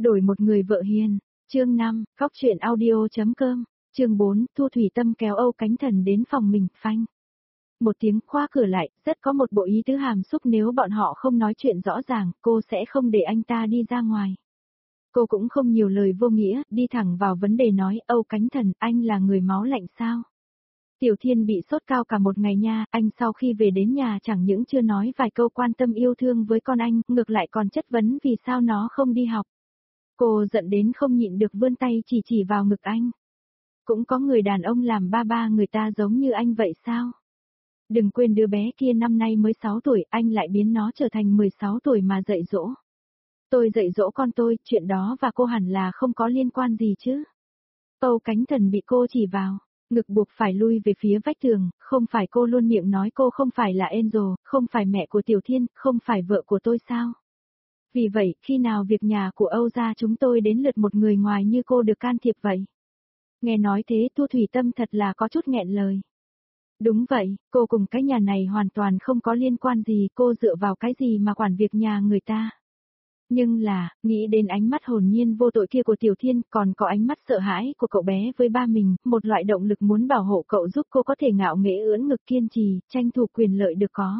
Đổi một người vợ hiền. Chương 5, Khóc chuyện audio.com. Chương 4, Thu Thủy Tâm kéo Âu Cánh Thần đến phòng mình, phanh. Một tiếng khóa cửa lại, rất có một bộ ý tứ hàm xúc, nếu bọn họ không nói chuyện rõ ràng, cô sẽ không để anh ta đi ra ngoài. Cô cũng không nhiều lời vô nghĩa, đi thẳng vào vấn đề nói, Âu Cánh Thần, anh là người máu lạnh sao? Tiểu Thiên bị sốt cao cả một ngày nha, anh sau khi về đến nhà chẳng những chưa nói vài câu quan tâm yêu thương với con anh, ngược lại còn chất vấn vì sao nó không đi học. Cô giận đến không nhịn được vươn tay chỉ vào ngực anh. Cũng có người đàn ông làm ba người ta giống như anh vậy sao? Đừng quên đứa bé kia năm nay mới 6 tuổi, anh lại biến nó trở thành 16 tuổi mà dạy dỗ. Tôi dạy dỗ con tôi, chuyện đó và cô hẳn là không có liên quan gì chứ. Âu Cánh Thần bị cô chỉ vào, ngực buộc phải lui về phía vách tường, không phải cô luôn miệng nói cô không phải là Angel, không phải mẹ của Tiểu Thiên, không phải vợ của tôi sao? Vì vậy, khi nào việc nhà của Âu gia chúng tôi đến lượt một người ngoài như cô được can thiệp vậy? Nghe nói thế Thu Thủy Tâm thật là có chút nghẹn lời. Đúng vậy, cô cùng cái nhà này hoàn toàn không có liên quan gì, cô dựa vào cái gì mà quản việc nhà người ta. Nhưng là, nghĩ đến ánh mắt hồn nhiên vô tội kia của Tiểu Thiên, còn có ánh mắt sợ hãi của cậu bé với ba mình, một loại động lực muốn bảo hộ cậu giúp cô có thể ngạo nghễ ưỡn ngực kiên trì, tranh thủ quyền lợi được có.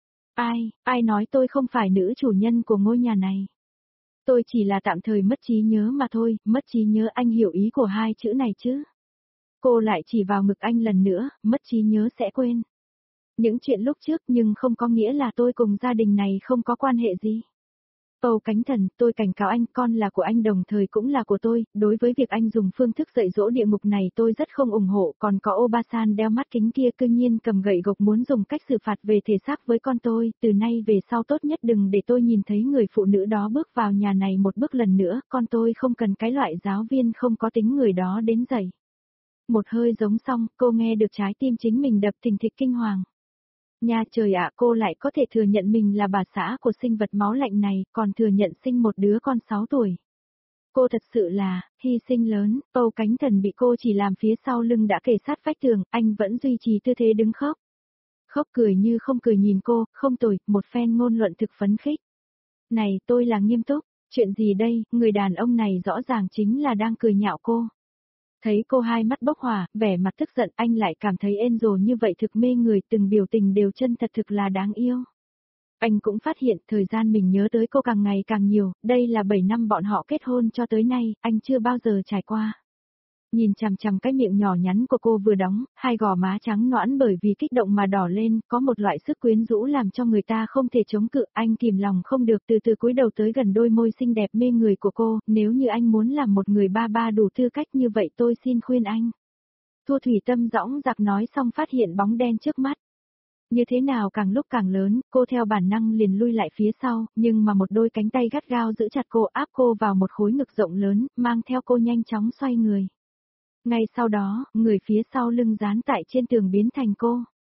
Ai nói tôi không phải nữ chủ nhân của ngôi nhà này? Tôi chỉ là tạm thời mất trí nhớ mà thôi, mất trí nhớ, anh hiểu ý của hai chữ này chứ? Cô lại chỉ vào ngực anh lần nữa, mất trí nhớ sẽ quên. Những chuyện lúc trước nhưng không có nghĩa là tôi cùng gia đình này không có quan hệ gì. Âu Cánh Thần, tôi cảnh cáo anh, con là của anh đồng thời cũng là của tôi, đối với việc anh dùng phương thức dạy dỗ địa ngục này tôi rất không ủng hộ, còn có Obasan đeo mắt kính kia cư nhiên cầm gậy gộc muốn dùng cách xử phạt về thể xác với con tôi, từ nay về sau tốt nhất đừng để tôi nhìn thấy người phụ nữ đó bước vào nhà này một bước lần nữa, con tôi không cần cái loại giáo viên không có tính người đó đến dạy. Một hơi giống xong, cô nghe được trái tim chính mình đập thình thịch kinh hoàng. Nha trời ạ, cô lại có thể thừa nhận mình là bà xã của sinh vật máu lạnh này, còn thừa nhận sinh một đứa con 6 tuổi. Cô thật sự là, hy sinh lớn, Âu Cánh Thần bị cô chỉ làm phía sau lưng đã kề sát vách tường, anh vẫn duy trì tư thế đứng khóc. Khóc cười như không cười nhìn cô, không tồi, một phen ngôn luận thực phấn khích. Này, tôi là nghiêm túc, chuyện gì đây, người đàn ông này rõ ràng chính là đang cười nhạo cô. Thấy cô hai mắt bốc hỏa, vẻ mặt tức giận, anh lại cảm thấy Angel như vậy thực mê người, từng biểu tình đều chân thật thực là đáng yêu. Anh cũng phát hiện thời gian mình nhớ tới cô càng ngày càng nhiều, đây là 7 năm bọn họ kết hôn cho tới nay, anh chưa bao giờ trải qua. Nhìn chằm chằm cái miệng nhỏ nhắn của cô vừa đóng, hai gò má trắng nõn bởi vì kích động mà đỏ lên, có một loại sức quyến rũ làm cho người ta không thể chống cự, anh kìm lòng không được từ từ cúi đầu tới gần đôi môi xinh đẹp mê người của cô, nếu như anh muốn làm một người ba đủ tư cách như vậy tôi xin khuyên anh. Thu Thủy Tâm dõng dạc nói xong phát hiện bóng đen trước mắt. Như thế nào càng lúc càng lớn, cô theo bản năng liền lui lại phía sau, nhưng mà một đôi cánh tay gắt gao giữ chặt cô áp cô vào một khối ngực rộng lớn, mang theo cô nhanh chóng xoay người. Ngay sau đó, người phía sau lưng dán tại trên tường biến thành cô.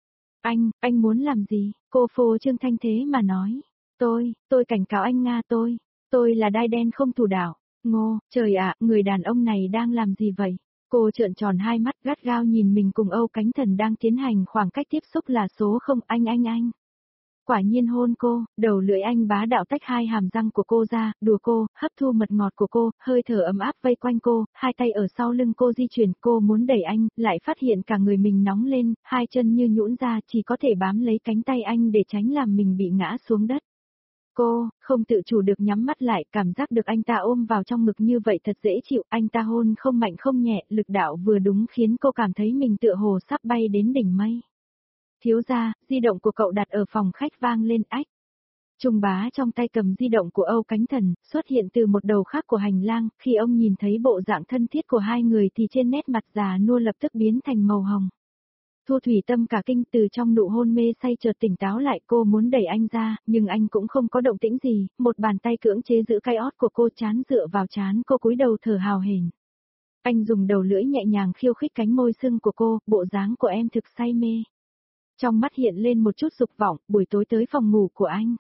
Anh muốn làm gì? Cô phô trương thanh thế mà nói. Tôi cảnh cáo anh Nga tôi là đai đen không thủ đảo. Ngô, trời ạ, người đàn ông này đang làm gì vậy? Cô trợn tròn hai mắt gắt gao nhìn mình cùng Âu Cánh Thần đang tiến hành khoảng cách tiếp xúc là số không anh. Quả nhiên hôn cô, đầu lưỡi anh bá đạo tách hai hàm răng của cô ra, đùa cô, hấp thu mật ngọt của cô, hơi thở ấm áp vây quanh cô, hai tay ở sau lưng cô di chuyển, cô muốn đẩy anh, lại phát hiện cả người mình nóng lên, hai chân như nhũn ra chỉ có thể bám lấy cánh tay anh để tránh làm mình bị ngã xuống đất. Cô, không tự chủ được nhắm mắt lại, cảm giác được anh ta ôm vào trong ngực như vậy thật dễ chịu, anh ta hôn không mạnh không nhẹ, lực đạo vừa đúng khiến cô cảm thấy mình tựa hồ sắp bay đến đỉnh mây. Thiếu gia, di động của cậu đặt ở phòng khách vang lên ách. Trung bá trong tay cầm di động của Âu Cánh Thần, xuất hiện từ một đầu khác của hành lang, khi ông nhìn thấy bộ dạng thân thiết của hai người thì trên nét mặt già nua lập tức biến thành màu hồng. Thu Thủy Tâm cả kinh từ trong nụ hôn mê say chợt tỉnh táo lại, cô muốn đẩy anh ra, nhưng anh cũng không có động tĩnh gì, một bàn tay cưỡng chế giữ cái ót của cô, trán dựa vào trán cô, cúi đầu thở hào hển. Anh dùng đầu lưỡi nhẹ nhàng khiêu khích cánh môi sưng của cô, bộ dáng của em thực say mê. Trong mắt hiện lên một chút dục vọng, buổi tối tới phòng ngủ của anh.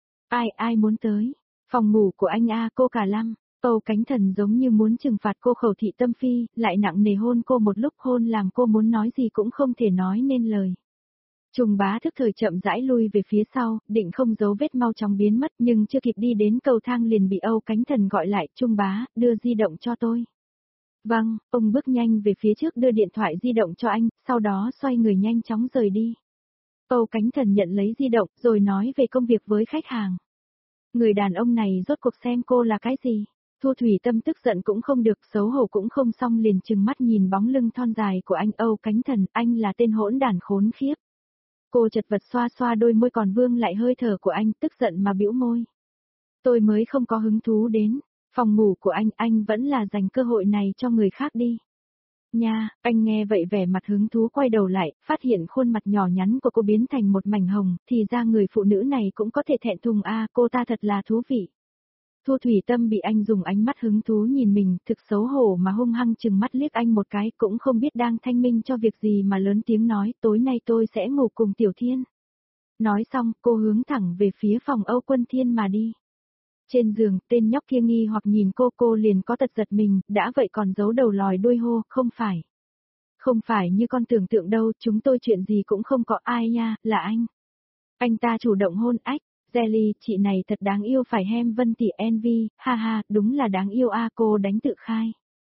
Ai muốn tới? Phòng ngủ của anh a, cô cả lăm. Âu Cánh Thần giống như muốn trừng phạt cô khẩu thị tâm phi, lại nặng nề hôn cô một lúc, hôn làm cô muốn nói gì cũng không thể nói nên lời. Trung bá thức thời chậm rãi lui về phía sau, định không giấu vết mau chóng biến mất nhưng chưa kịp đi đến cầu thang liền bị Âu Cánh Thần gọi lại, Trung bá, đưa di động cho tôi. Vâng, ông bước nhanh về phía trước đưa điện thoại di động cho anh, sau đó xoay người nhanh chóng rời đi. Âu Cánh Thần nhận lấy di động rồi nói về công việc với khách hàng. Người đàn ông này rốt cuộc xem cô là cái gì? Thu Thủy Tâm tức giận cũng không được, xấu hổ cũng không xong liền trừng mắt nhìn bóng lưng thon dài của anh. Âu Cánh Thần, anh là tên hỗn đản khốn khiếp. Cô chật vật xoa xoa đôi môi còn vương lại hơi thở của anh, tức giận mà bĩu môi. Tôi mới không có hứng thú đến phòng ngủ của anh vẫn là dành cơ hội này cho người khác đi. Nha, anh nghe vậy vẻ mặt hứng thú quay đầu lại, phát hiện khuôn mặt nhỏ nhắn của cô biến thành một mảnh hồng, thì ra người phụ nữ này cũng có thể thẹn thùng cô ta thật là thú vị. Thu Thủy Tâm bị anh dùng ánh mắt hứng thú nhìn mình, thực xấu hổ mà hung hăng chừng mắt liếc anh một cái, cũng không biết đang thanh minh cho việc gì mà lớn tiếng nói, tối nay tôi sẽ ngủ cùng Tiểu Thiên. Nói xong, cô hướng thẳng về phía phòng Âu Quân Thiên mà đi. Trên giường, tên nhóc kia nghi hoặc nhìn cô liền có tật giật mình, đã vậy còn giấu đầu lòi đuôi hô, không phải. Không phải như con tưởng tượng đâu, chúng tôi chuyện gì cũng không có. Ai nha, là anh. Anh ta chủ động hôn ách. Jelly, chị này thật đáng yêu phải hem Vân tỷ envy, ha ha, đúng là đáng yêu cô đánh tự khai.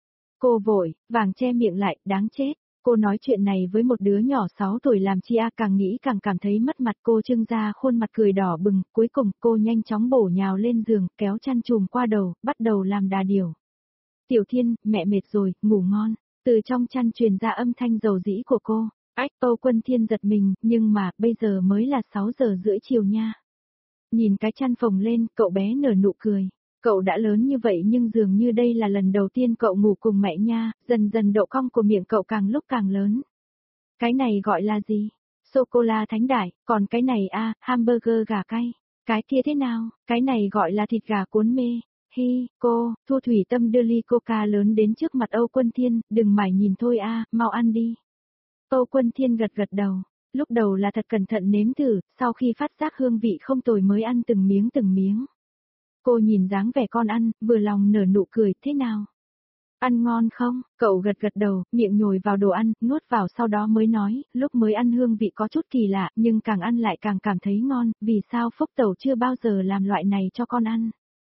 Cô vội, vàng che miệng lại, đáng chết. Cô nói chuyện này với một đứa nhỏ 6 tuổi làm chi càng nghĩ càng cảm thấy mất mặt. Cô trưng ra khuôn mặt cười đỏ bừng, cuối cùng cô nhanh chóng bổ nhào lên giường, kéo chăn chùm qua đầu, bắt đầu làm đà điểu. Tiểu Thiên, mẹ mệt rồi, ngủ ngon. Từ trong chăn truyền ra âm thanh dầu dĩ của cô. Ách, Âu Quân Thiên giật mình, nhưng mà, bây giờ mới là 6 giờ rưỡi chiều nha. Nhìn cái chăn phồng lên, cậu bé nở nụ cười. Cậu đã lớn như vậy nhưng dường như đây là lần đầu tiên cậu ngủ cùng mẹ nha, dần dần độ cong của miệng cậu càng lúc càng lớn. Cái này gọi là gì? Sô-cô-la thánh đại, còn cái này hamburger gà cay. Cái kia thế nào? Cái này gọi là thịt gà cuốn mê. Hi, cô, Thu Thủy Tâm đưa ly coca lớn đến trước mặt Âu Quân Thiên, đừng mải nhìn thôi mau ăn đi. Âu Quân Thiên gật gật đầu. Lúc đầu là thật cẩn thận nếm thử, sau khi phát giác hương vị không tồi mới ăn từng miếng từng miếng. Cô nhìn dáng vẻ con ăn, vừa lòng nở nụ cười, thế nào? Ăn ngon không? Cậu gật gật đầu, miệng nhồi vào đồ ăn, nuốt vào sau đó mới nói, lúc mới ăn hương vị có chút kỳ lạ, nhưng càng ăn lại càng cảm thấy ngon, vì sao Phúc Tẩu chưa bao giờ làm loại này cho con ăn?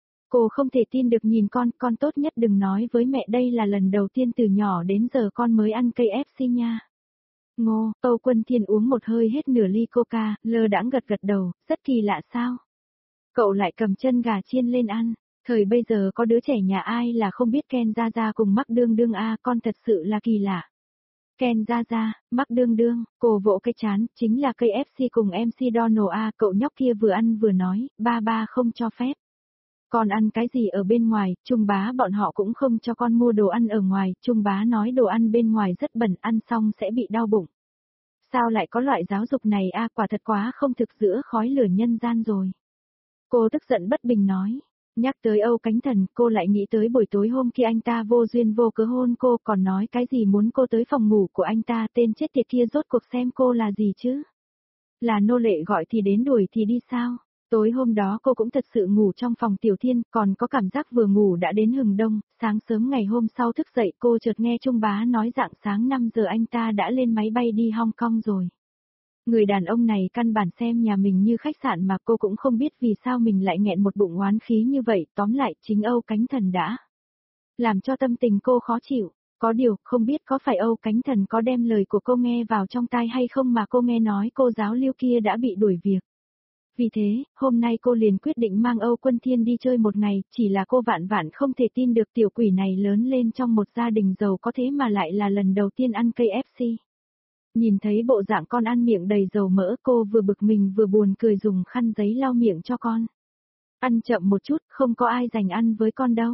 Cô không thể tin được nhìn con tốt nhất đừng nói với mẹ đây là lần đầu tiên từ nhỏ đến giờ con mới ăn KFC nha. Ngô, Âu Quân Thiên uống một hơi hết nửa ly coca, lơ đãng gật gật đầu, rất kỳ lạ sao? Cậu lại cầm chân gà chiên lên ăn, thời bây giờ có đứa trẻ nhà ai là không biết Ken Ra Ra cùng Mắc Đương Đương con thật sự là kỳ lạ. Ken Ra Ra, Mắc Đương Đương, cô vỗ cái chán, chính là cây FC cùng MC Donald cậu nhóc kia vừa ăn vừa nói, ba không cho phép. Con ăn cái gì ở bên ngoài, Trung bá bọn họ cũng không cho con mua đồ ăn ở ngoài, Trung bá nói đồ ăn bên ngoài rất bẩn, ăn xong sẽ bị đau bụng. Sao lại có loại giáo dục này quả thật quá không thực giữa khói lửa nhân gian rồi. Cô tức giận bất bình nói. Nhắc tới Âu Cánh Thần, cô lại nghĩ tới buổi tối hôm kia anh ta vô duyên vô cớ hôn cô, còn nói cái gì muốn cô tới phòng ngủ của anh ta, tên chết tiệt kia rốt cuộc xem cô là gì chứ? Là nô lệ gọi thì đến đuổi thì đi sao? Tối hôm đó cô cũng thật sự ngủ trong phòng Tiểu Thiên, còn có cảm giác vừa ngủ đã đến hừng đông, sáng sớm ngày hôm sau thức dậy cô chợt nghe Trung bá nói rạng sáng 5 giờ anh ta đã lên máy bay đi Hong Kong rồi. Người đàn ông này căn bản xem nhà mình như khách sạn mà cô cũng không biết vì sao mình lại nghẹn một bụng oán khí như vậy, tóm lại chính Âu Cánh Thần đã làm cho tâm tình cô khó chịu. Có điều, không biết có phải Âu Cánh Thần có đem lời của cô nghe vào trong tai hay không mà cô nghe nói cô giáo Lưu kia đã bị đuổi việc. Vì thế, hôm nay cô liền quyết định mang Âu Quân Thiên đi chơi một ngày, chỉ là cô vạn vạn không thể tin được tiểu quỷ này lớn lên trong một gia đình giàu có thế mà lại là lần đầu tiên ăn KFC. Nhìn thấy bộ dạng con ăn miệng đầy dầu mỡ cô vừa bực mình vừa buồn cười dùng khăn giấy lau miệng cho con. Ăn chậm một chút, không có ai dành ăn với con đâu.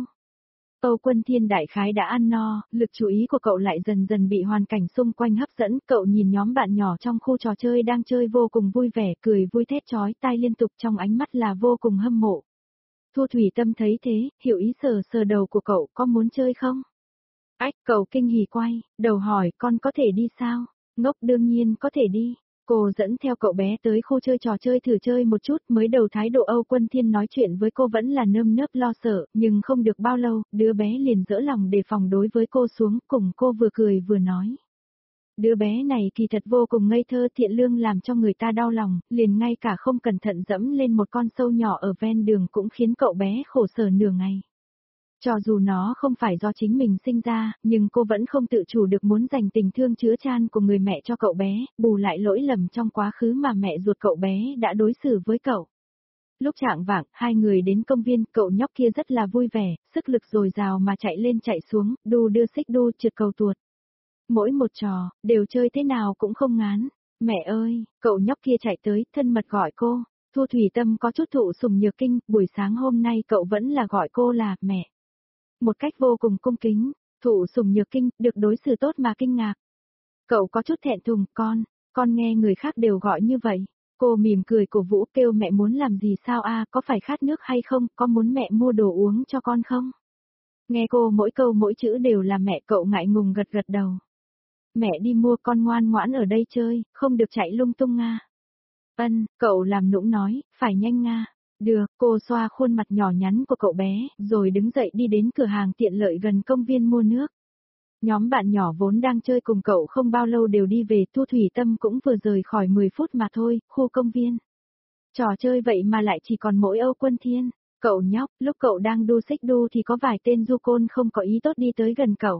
Âu Quân Thiên đại khái đã ăn no, lực chú ý của cậu lại dần dần bị hoàn cảnh xung quanh hấp dẫn, cậu nhìn nhóm bạn nhỏ trong khu trò chơi đang chơi vô cùng vui vẻ, cười vui thét chói tai liên tục trong ánh mắt là vô cùng hâm mộ. Thu Thủy Tâm thấy thế, hiểu ý sờ sờ đầu của cậu, có muốn chơi không? Ách, cậu kinh hỉ quay, đầu hỏi, con có thể đi sao? Ngốc đương nhiên có thể đi. Cô dẫn theo cậu bé tới khu chơi trò chơi thử chơi một chút, mới đầu thái độ Âu Quân Thiên nói chuyện với cô vẫn là nơm nớp lo sợ, nhưng không được bao lâu, đứa bé liền dỡ lòng đề phòng đối với cô xuống, cùng cô vừa cười vừa nói. Đứa bé này kỳ thật vô cùng ngây thơ thiện lương làm cho người ta đau lòng, liền ngay cả không cẩn thận dẫm lên một con sâu nhỏ ở ven đường cũng khiến cậu bé khổ sở nửa ngày. Cho dù nó không phải do chính mình sinh ra, nhưng cô vẫn không tự chủ được muốn dành tình thương chứa chan của người mẹ cho cậu bé, bù lại lỗi lầm trong quá khứ mà mẹ ruột cậu bé đã đối xử với cậu. Lúc chạng vạng, hai người đến công viên, cậu nhóc kia rất là vui vẻ, sức lực dồi dào mà chạy lên chạy xuống, đu đưa xích đu trượt cầu tuột. Mỗi một trò, đều chơi thế nào cũng không ngán. Mẹ ơi, cậu nhóc kia chạy tới, thân mật gọi cô. Thu Thủy Tâm có chút thụ sủng nhược kinh, buổi sáng hôm nay cậu vẫn là gọi cô là mẹ. Một cách vô cùng cung kính, thụ sủng nhược kinh, được đối xử tốt mà kinh ngạc. Cậu có chút thẹn thùng, con nghe người khác đều gọi như vậy. Cô mỉm cười cổ vũ kêu mẹ muốn làm gì sao có phải khát nước hay không, có muốn mẹ mua đồ uống cho con không? Nghe cô mỗi câu mỗi chữ đều là mẹ, cậu ngại ngùng gật gật đầu. Mẹ đi mua, con ngoan ngoãn ở đây chơi, không được chạy lung tung Nga. Ân, cậu làm nũng nói, phải nhanh Nga. Được, cô xoa khuôn mặt nhỏ nhắn của cậu bé, rồi đứng dậy đi đến cửa hàng tiện lợi gần công viên mua nước. Nhóm bạn nhỏ vốn đang chơi cùng cậu không bao lâu đều đi về, Thu Thủy Tâm cũng vừa rời khỏi 10 phút mà thôi, khu công viên. Trò chơi vậy mà lại chỉ còn mỗi Âu Quân Thiên. Cậu nhóc, lúc cậu đang đu xích đu thì có vài tên du côn không có ý tốt đi tới gần cậu.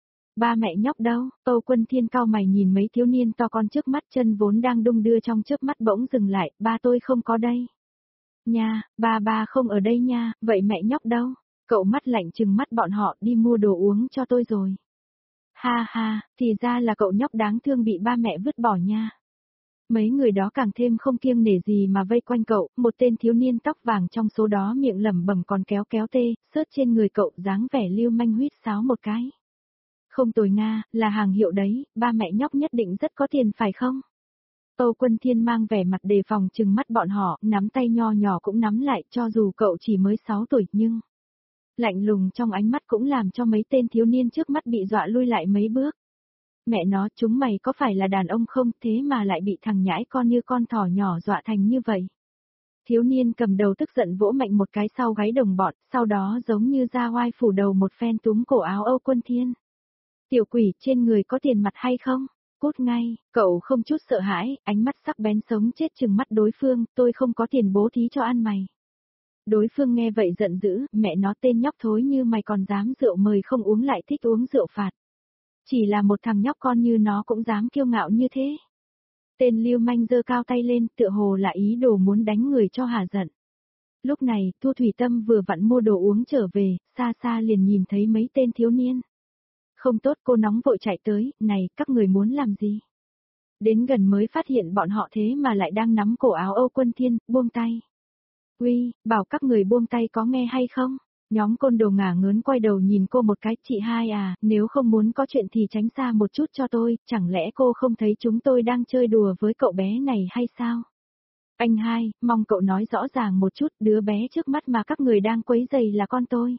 Ba mẹ nhóc đâu? Âu Quân Thiên cau mày nhìn mấy thiếu niên to con trước mắt, chân vốn đang đung đưa trong chớp mắt bỗng dừng lại, ba tôi không có đây. Nha, ba không ở đây nha, vậy mẹ nhóc đâu? Cậu mắt lạnh trừng mắt bọn họ, đi mua đồ uống cho tôi rồi. Ha ha, thì ra là cậu nhóc đáng thương bị ba mẹ vứt bỏ nha. Mấy người đó càng thêm không kiêng nể gì mà vây quanh cậu, một tên thiếu niên tóc vàng trong số đó miệng lẩm bẩm còn kéo kéo tê, sớt trên người cậu dáng vẻ lưu manh huýt sáo một cái. Không tồi Nga, là hàng hiệu đấy, ba mẹ nhóc nhất định rất có tiền phải không? Âu Quân Thiên mang vẻ mặt đề phòng trừng mắt bọn họ, nắm tay nho nhỏ cũng nắm lại cho dù cậu chỉ mới 6 tuổi nhưng... Lạnh lùng trong ánh mắt cũng làm cho mấy tên thiếu niên trước mắt bị dọa lui lại mấy bước. Mẹ nó, chúng mày có phải là đàn ông không thế mà lại bị thằng nhãi con như con thỏ nhỏ dọa thành như vậy? Thiếu niên cầm đầu tức giận vỗ mạnh một cái sau gáy đồng bọn, sau đó giống như ra oai phủ đầu một phen túm cổ áo Âu Quân Thiên. Tiểu quỷ, trên người có tiền mặt hay không? Cút ngay, cậu không chút sợ hãi, ánh mắt sắc bén sống chết chừng mắt đối phương, tôi không có tiền bố thí cho ăn mày. Đối phương nghe vậy giận dữ, mẹ nó tên nhóc thối như mày còn dám rượu mời không uống lại thích uống rượu phạt. Chỉ là một thằng nhóc con như nó cũng dám kiêu ngạo như thế. Tên lưu manh giơ cao tay lên, tựa hồ là ý đồ muốn đánh người cho hả giận. Lúc này, Thu Thủy Tâm vừa vặn mua đồ uống trở về, xa xa liền nhìn thấy mấy tên thiếu niên. Không tốt, cô nóng vội chạy tới, này, các người muốn làm gì? Đến gần mới phát hiện bọn họ thế mà lại đang nắm cổ áo Âu Quân Thiên, buông tay. Uy, bảo các người buông tay có nghe hay không? Nhóm côn đồ ngả ngớn quay đầu nhìn cô một cái, chị hai à, nếu không muốn có chuyện thì tránh xa một chút cho tôi, chẳng lẽ cô không thấy chúng tôi đang chơi đùa với cậu bé này hay sao? Anh hai, mong cậu nói rõ ràng một chút, đứa bé trước mắt mà các người đang quấy rầy là con tôi.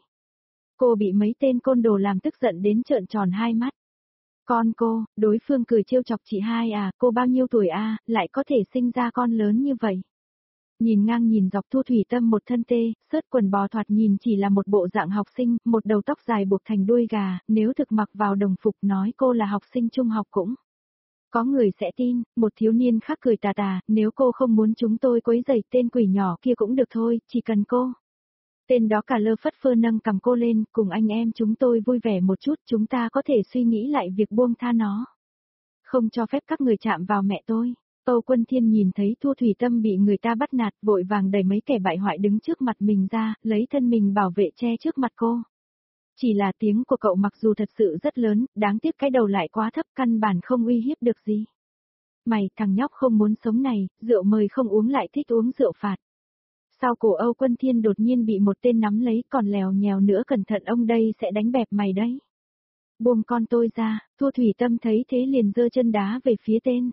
Cô bị mấy tên côn đồ làm tức giận đến trợn tròn hai mắt. Con cô, đối phương cười trêu chọc chị hai à, cô bao nhiêu tuổi lại có thể sinh ra con lớn như vậy. Nhìn ngang nhìn dọc Thu Thủy Tâm một thân tê, sớt quần bò thoạt nhìn chỉ là một bộ dạng học sinh, một đầu tóc dài buộc thành đuôi gà, nếu thực mặc vào đồng phục nói cô là học sinh trung học cũng. Có người sẽ tin, một thiếu niên khác cười tà tà, nếu cô không muốn chúng tôi quấy rầy tên quỷ nhỏ kia cũng được thôi, chỉ cần cô. Tên đó cả lơ phất phơ nâng cầm cô lên, cùng anh em chúng tôi vui vẻ một chút, chúng ta có thể suy nghĩ lại việc buông tha nó. Không cho phép các người chạm vào mẹ tôi. Âu Quân Thiên nhìn thấy Thu Thủy Tâm bị người ta bắt nạt, vội vàng đẩy mấy kẻ bại hoại đứng trước mặt mình ra, lấy thân mình bảo vệ che trước mặt cô. Chỉ là tiếng của cậu mặc dù thật sự rất lớn, đáng tiếc cái đầu lại quá thấp, căn bản không uy hiếp được gì. Mày, thằng nhóc không muốn sống này, rượu mời không uống lại thích uống rượu phạt. Sau cổ Âu Quân Thiên đột nhiên bị một tên nắm lấy, còn lèo nhèo nữa, cẩn thận ông đây sẽ đánh bẹp mày đấy. Buông con tôi ra, Thu Thủy Tâm thấy thế liền giơ chân đá về phía tên.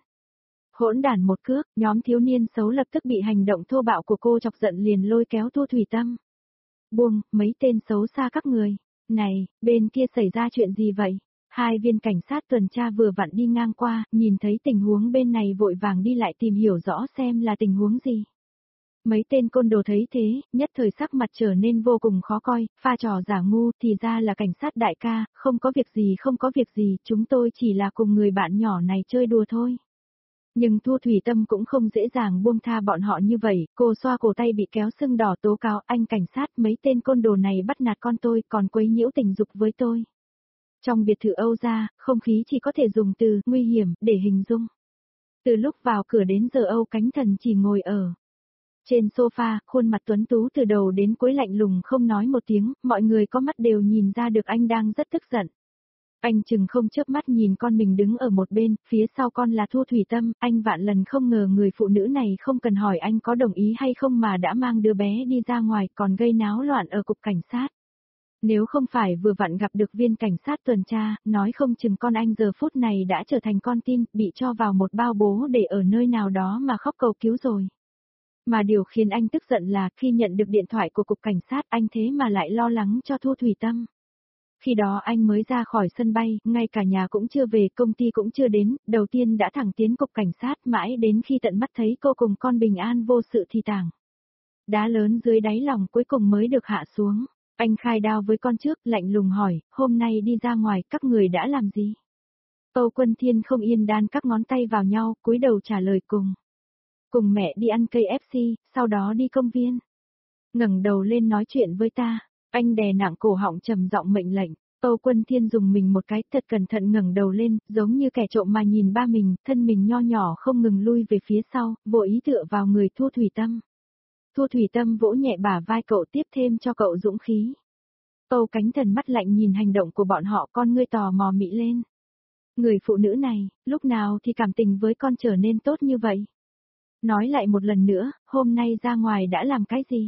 Hỗn đản một cước, nhóm thiếu niên xấu lập tức bị hành động thô bạo của cô chọc giận liền lôi kéo Thu Thủy Tâm. Buông, mấy tên xấu xa các người. Này, bên kia xảy ra chuyện gì vậy? Hai viên cảnh sát tuần tra vừa vặn đi ngang qua, nhìn thấy tình huống bên này vội vàng đi lại tìm hiểu rõ xem là tình huống gì. Mấy tên côn đồ thấy thế, nhất thời sắc mặt trở nên vô cùng khó coi, pha trò giả ngu thì ra là cảnh sát đại ca, không có việc gì, chúng tôi chỉ là cùng người bạn nhỏ này chơi đùa thôi. Nhưng Thu Thủy Tâm cũng không dễ dàng buông tha bọn họ như vậy, cô xoa cổ tay bị kéo sưng đỏ tố cáo anh cảnh sát mấy tên côn đồ này bắt nạt con tôi còn quấy nhiễu tình dục với tôi. Trong biệt thự Âu gia, không khí chỉ có thể dùng từ nguy hiểm để hình dung. Từ lúc vào cửa đến giờ Âu Cánh Thần chỉ ngồi ở trên sofa, khuôn mặt tuấn tú từ đầu đến cuối lạnh lùng không nói một tiếng, mọi người có mắt đều nhìn ra được anh đang rất tức giận. Anh chừng không chớp mắt nhìn con mình đứng ở một bên, phía sau con là Thu Thủy Tâm, anh vạn lần không ngờ người phụ nữ này không cần hỏi anh có đồng ý hay không mà đã mang đứa bé đi ra ngoài còn gây náo loạn ở cục cảnh sát. Nếu không phải vừa vặn gặp được viên cảnh sát tuần tra, nói không chừng con anh giờ phút này đã trở thành con tin, bị cho vào một bao bố để ở nơi nào đó mà khóc cầu cứu rồi. Mà điều khiến anh tức giận là khi nhận được điện thoại của cục cảnh sát anh thế mà lại lo lắng cho Thu Thủy Tâm. Khi đó anh mới ra khỏi sân bay, ngay cả nhà cũng chưa về, công ty cũng chưa đến, đầu tiên đã thẳng tiến cục cảnh sát mãi đến khi tận mắt thấy cô cùng con bình an vô sự thì tảng. Đá lớn dưới đáy lòng cuối cùng mới được hạ xuống. Anh khai đao với con trước, lạnh lùng hỏi, hôm nay đi ra ngoài các người đã làm gì? Âu Quân Thiên không yên đan các ngón tay vào nhau, cúi đầu trả lời cùng mẹ đi ăn KFC, sau đó đi công viên. Ngẩng đầu lên nói chuyện với ta, anh đè nặng cổ họng trầm giọng mệnh lệnh. Âu Quân Thiên dùng mình một cái, thật cẩn thận ngẩng đầu lên, giống như kẻ trộm mà nhìn ba mình, thân mình nho nhỏ không ngừng lui về phía sau, vô ý tựa vào người Thu Thủy Tâm. Thu Thủy Tâm vỗ nhẹ bả vai cậu tiếp thêm cho cậu dũng khí. Âu Cánh Thần mắt lạnh nhìn hành động của bọn họ, con ngươi tò mò mị lên. Người phụ nữ này, lúc nào thì cảm tình với con trở nên tốt như vậy? Nói lại một lần nữa, hôm nay ra ngoài đã làm cái gì?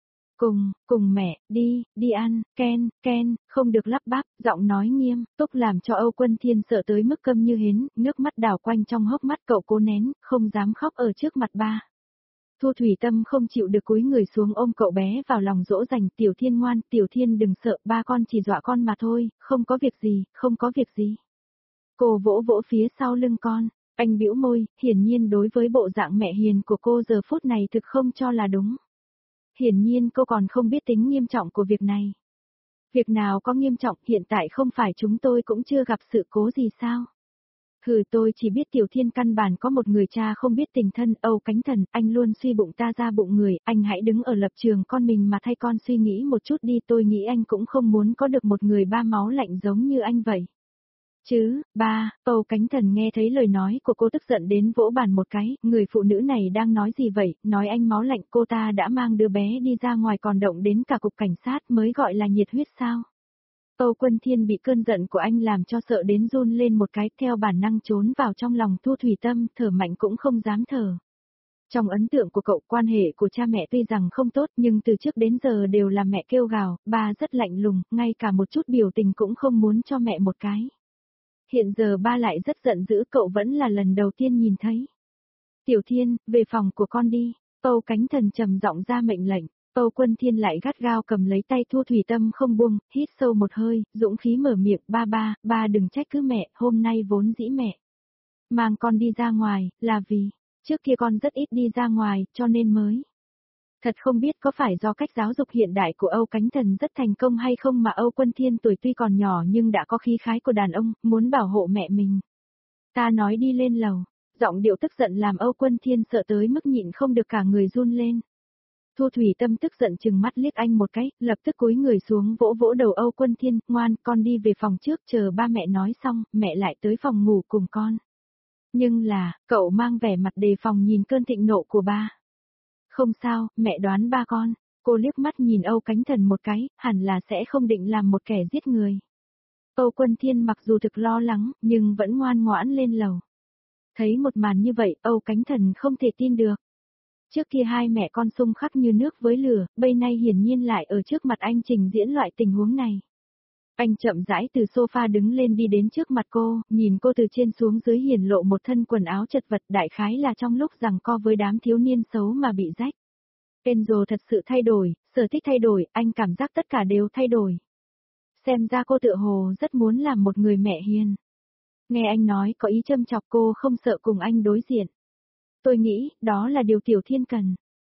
Cùng mẹ, đi ăn, Ken, không được lắp bắp, giọng nói nghiêm, túc làm cho Âu Quân Thiên sợ tới mức câm như hến, nước mắt đảo quanh trong hốc mắt cậu cố nén, không dám khóc ở trước mặt ba. Thu Thủy Tâm không chịu được cúi người xuống ôm cậu bé vào lòng dỗ dành, Tiểu Thiên ngoan, Tiểu Thiên đừng sợ, ba con chỉ dọa con mà thôi, không có việc gì. Cô vỗ vỗ phía sau lưng con, anh bĩu môi, hiển nhiên đối với bộ dạng mẹ hiền của cô giờ phút này thực không cho là đúng. Hiển nhiên cô còn không biết tính nghiêm trọng của việc này. Việc nào có nghiêm trọng, hiện tại không phải chúng tôi cũng chưa gặp sự cố gì sao? Tôi chỉ biết Tiểu Thiên căn bản có một người cha không biết tình thân, Âu Cánh Thần, anh luôn suy bụng ta ra bụng người, anh hãy đứng ở lập trường con mình mà thay con suy nghĩ một chút đi, tôi nghĩ anh cũng không muốn có được một người ba máu lạnh giống như anh vậy. Ba, Âu Cánh Thần nghe thấy lời nói của cô tức giận đến vỗ bàn một cái, người phụ nữ này đang nói gì vậy, nói anh máu lạnh, cô ta đã mang đứa bé đi ra ngoài còn động đến cả cục cảnh sát mới gọi là nhiệt huyết sao? Âu Quân Thiên bị cơn giận của anh làm cho sợ đến run lên một cái, theo bản năng trốn vào trong lòng Thu Thủy Tâm, thở mạnh cũng không dám thở. Trong ấn tượng của cậu, quan hệ của cha mẹ tuy rằng không tốt nhưng từ trước đến giờ đều là mẹ kêu gào, ba rất lạnh lùng, ngay cả một chút biểu tình cũng không muốn cho mẹ một cái. Hiện giờ ba lại rất giận dữ, cậu vẫn là lần đầu tiên nhìn thấy. Tiểu Thiên, về phòng của con đi, Âu Cánh Thần trầm giọng ra mệnh lệnh. Âu Quân Thiên lại gắt gao cầm lấy tay Thu Thủy Tâm không buông, hít sâu một hơi, dũng khí mở miệng, ba đừng trách cứ mẹ, hôm nay vốn dĩ mẹ mang con đi ra ngoài, là vì, trước kia con rất ít đi ra ngoài, cho nên mới. Thật không biết có phải do cách giáo dục hiện đại của Âu Cánh Thần rất thành công hay không mà Âu Quân Thiên tuổi tuy còn nhỏ nhưng đã có khí khái của đàn ông, muốn bảo hộ mẹ mình. Ta nói đi lên lầu, giọng điệu tức giận làm Âu Quân Thiên sợ tới mức nhịn không được cả người run lên. Thu Thủy Tâm tức giận chừng mắt liếc anh một cái, lập tức cúi người xuống vỗ vỗ đầu Âu Quân Thiên, ngoan, con đi về phòng trước, chờ ba mẹ nói xong, mẹ lại tới phòng ngủ cùng con. Nhưng là, cậu mang vẻ mặt đề phòng nhìn cơn thịnh nộ của ba. Không sao, mẹ đoán ba con, cô liếc mắt nhìn Âu Cánh Thần một cái, hẳn là sẽ không định làm một kẻ giết người. Âu Quân Thiên mặc dù thực lo lắng, nhưng vẫn ngoan ngoãn lên lầu. Thấy một màn như vậy, Âu Cánh Thần không thể tin được. Trước kia hai mẹ con xung khắc như nước với lửa, bây nay hiển nhiên lại ở trước mặt anh trình diễn loại tình huống này. Anh chậm rãi từ sofa đứng lên đi đến trước mặt cô, nhìn cô từ trên xuống dưới hiển lộ một thân quần áo chật vật, đại khái là trong lúc giằng co với đám thiếu niên xấu mà bị rách. Enzo thật sự thay đổi, sở thích thay đổi, anh cảm giác tất cả đều thay đổi. Xem ra cô tựa hồ rất muốn làm một người mẹ hiền. Nghe anh nói có ý châm chọc cô không sợ cùng anh đối diện. Tôi nghĩ, đó là điều Tiểu Thiên cần.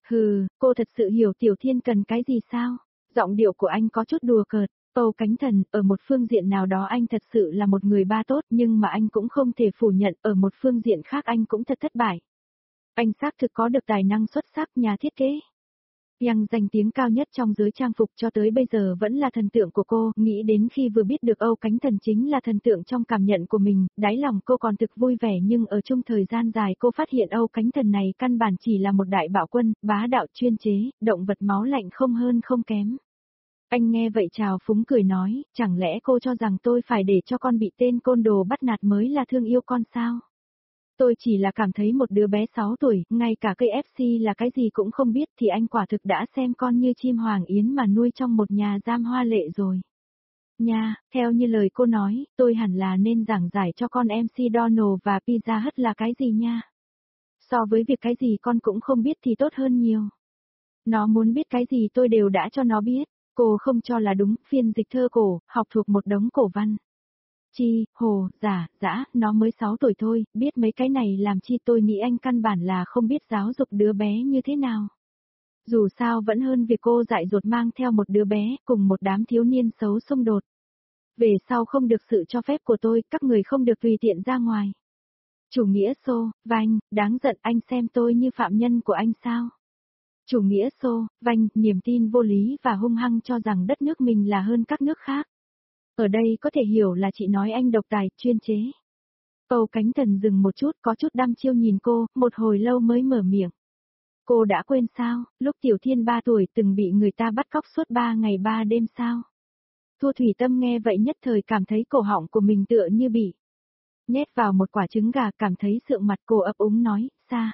Hừ, cô thật sự hiểu Tiểu Thiên cần cái gì sao? Giọng điệu của anh có chút đùa cợt. Âu Cánh Thần, ở một phương diện nào đó anh thật sự là một người ba tốt nhưng mà anh cũng không thể phủ nhận ở một phương diện khác anh cũng thật thất bại. Anh xác thực có được tài năng xuất sắc nhà thiết kế. Yang danh tiếng cao nhất trong giới trang phục cho tới bây giờ vẫn là thần tượng của cô, nghĩ đến khi vừa biết được Âu Cánh Thần chính là thần tượng trong cảm nhận của mình, đáy lòng cô còn thực vui vẻ nhưng ở chung thời gian dài cô phát hiện Âu Cánh Thần này căn bản chỉ là một đại bạo quân, bá đạo chuyên chế, động vật máu lạnh không hơn không kém. Anh nghe vậy trào phúng cười nói, chẳng lẽ cô cho rằng tôi phải để cho con bị tên côn đồ bắt nạt mới là thương yêu con sao? Tôi chỉ là cảm thấy một đứa bé 6 tuổi, ngay cả cây FC là cái gì cũng không biết thì anh quả thực đã xem con như chim hoàng yến mà nuôi trong một nhà giam hoa lệ rồi. Nha, theo như lời cô nói, tôi hẳn là nên giảng giải cho con MC Donald và Pizza Hut là cái gì nha. So với việc cái gì con cũng không biết thì tốt hơn nhiều. Nó muốn biết cái gì tôi đều đã cho nó biết. Cô không cho là đúng, phiên dịch thơ cổ, học thuộc một đống cổ văn. Chi, hồ, giả, dã, nó mới 6 tuổi thôi, biết mấy cái này làm chi tôi nghĩ anh căn bản là không biết giáo dục đứa bé như thế nào. Dù sao vẫn hơn việc cô dại dột mang theo một đứa bé cùng một đám thiếu niên xấu xung đột. Về sau không được sự cho phép của tôi, các người không được tùy tiện ra ngoài. Chủ nghĩa xô, vanh, đáng giận anh xem tôi như phạm nhân của anh sao? Chủ nghĩa xô, vanh, niềm tin vô lý và hung hăng cho rằng đất nước mình là hơn các nước khác. Ở đây có thể hiểu là chị nói anh độc tài, chuyên chế. Âu Cánh Thần dừng một chút, có chút đăm chiêu nhìn cô, một hồi lâu mới mở miệng. Cô đã quên sao, lúc Tiểu Thiên 3 tuổi từng bị người ta bắt cóc suốt 3 ngày 3 đêm sao? Thu Thủy Tâm nghe vậy nhất thời cảm thấy cổ họng của mình tựa như bị nhét vào một quả trứng gà, cảm thấy sượng mặt, cô ấp úng nói,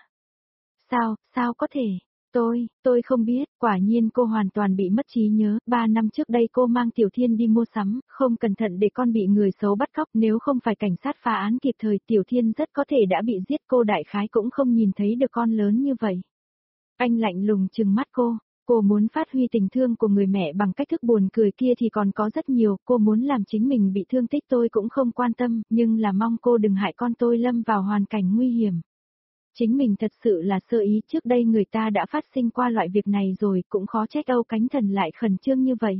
sao có thể? Tôi không biết, quả nhiên cô hoàn toàn bị mất trí nhớ, 3 năm trước đây cô mang Tiểu Thiên đi mua sắm, không cẩn thận để con bị người xấu bắt cóc, nếu không phải cảnh sát phá án kịp thời Tiểu Thiên rất có thể đã bị giết, cô đại khái cũng không nhìn thấy được con lớn như vậy. Anh lạnh lùng trừng mắt cô muốn phát huy tình thương của người mẹ bằng cách thức buồn cười kia thì còn có rất nhiều, cô muốn làm chính mình bị thương tích tôi cũng không quan tâm, nhưng là mong cô đừng hại con tôi lâm vào hoàn cảnh nguy hiểm. Chính mình thật sự là sơ ý, trước đây người ta đã phát sinh qua loại việc này rồi, cũng khó trách Âu Cánh Thần lại khẩn trương như vậy.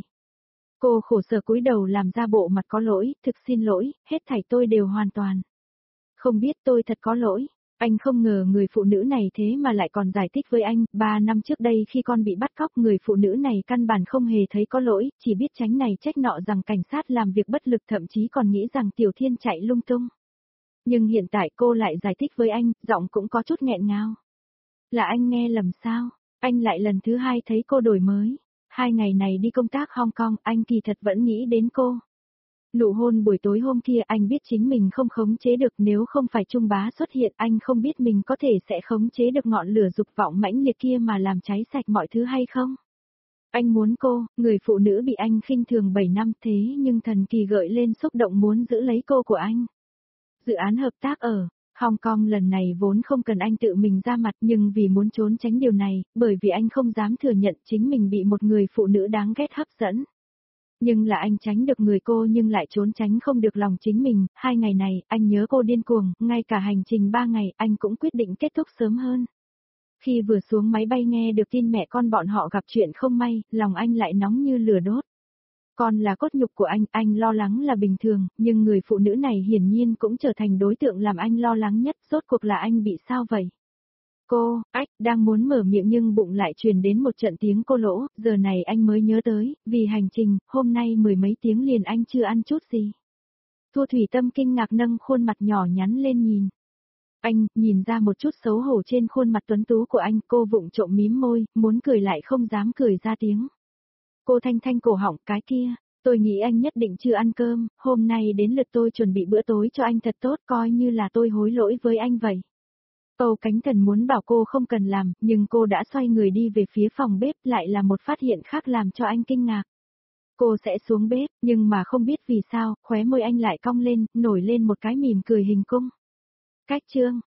Cô khổ sở cúi đầu làm ra bộ mặt có lỗi, thực xin lỗi, hết thảy tôi đều hoàn toàn. Không biết tôi thật có lỗi. Anh không ngờ người phụ nữ này thế mà lại còn giải thích với anh, 3 năm trước đây khi con bị bắt cóc người phụ nữ này căn bản không hề thấy có lỗi, chỉ biết tránh này trách nọ rằng cảnh sát làm việc bất lực, thậm chí còn nghĩ rằng Tiểu Thiên chạy lung tung. Nhưng hiện tại cô lại giải thích với anh, giọng cũng có chút nghẹn ngào. Là anh nghe lầm sao? Anh lại lần thứ 2 thấy cô đổi mới. 2 ngày này đi công tác Hong Kong, anh kỳ thật vẫn nghĩ đến cô. Nụ hôn buổi tối hôm kia anh biết chính mình không khống chế được, nếu không phải Trung Bá xuất hiện anh không biết mình có thể sẽ khống chế được ngọn lửa dục vọng mãnh liệt kia mà làm cháy sạch mọi thứ hay không. Anh muốn cô, người phụ nữ bị anh khinh thường 7 năm thế nhưng thần kỳ gợi lên xúc động muốn giữ lấy cô của anh. Dự án hợp tác ở Hong Kong lần này vốn không cần anh tự mình ra mặt nhưng vì muốn trốn tránh điều này, bởi vì anh không dám thừa nhận chính mình bị một người phụ nữ đáng ghét hấp dẫn. Nhưng là anh tránh được người cô nhưng lại trốn tránh không được lòng chính mình, 2 ngày này, anh nhớ cô điên cuồng, ngay cả hành trình 3 ngày, anh cũng quyết định kết thúc sớm hơn. Khi vừa xuống máy bay nghe được tin mẹ con bọn họ gặp chuyện không may, lòng anh lại nóng như lửa đốt. Con là cốt nhục của anh lo lắng là bình thường, nhưng người phụ nữ này hiển nhiên cũng trở thành đối tượng làm anh lo lắng nhất, rốt cuộc là anh bị sao vậy? Cô, đang muốn mở miệng nhưng bụng lại truyền đến một trận tiếng cô lỗ, giờ này anh mới nhớ tới, vì hành trình, hôm nay 10 mấy tiếng liền anh chưa ăn chút gì. Thu Thủy Tâm kinh ngạc nâng khuôn mặt nhỏ nhắn lên nhìn. Anh, nhìn ra một chút xấu hổ trên khuôn mặt tuấn tú của anh, cô vụng trộm mím môi, muốn cười lại không dám cười ra tiếng. Cô thanh thanh cổ họng, cái kia, tôi nghĩ anh nhất định chưa ăn cơm, hôm nay đến lượt tôi chuẩn bị bữa tối cho anh thật tốt, coi như là tôi hối lỗi với anh vậy. Âu Cánh Thần muốn bảo cô không cần làm, nhưng cô đã xoay người đi về phía phòng bếp, lại là một phát hiện khác làm cho anh kinh ngạc. Cô sẽ xuống bếp, nhưng mà không biết vì sao, khóe môi anh lại cong lên, nổi lên một cái mỉm cười hình cung. Cách chương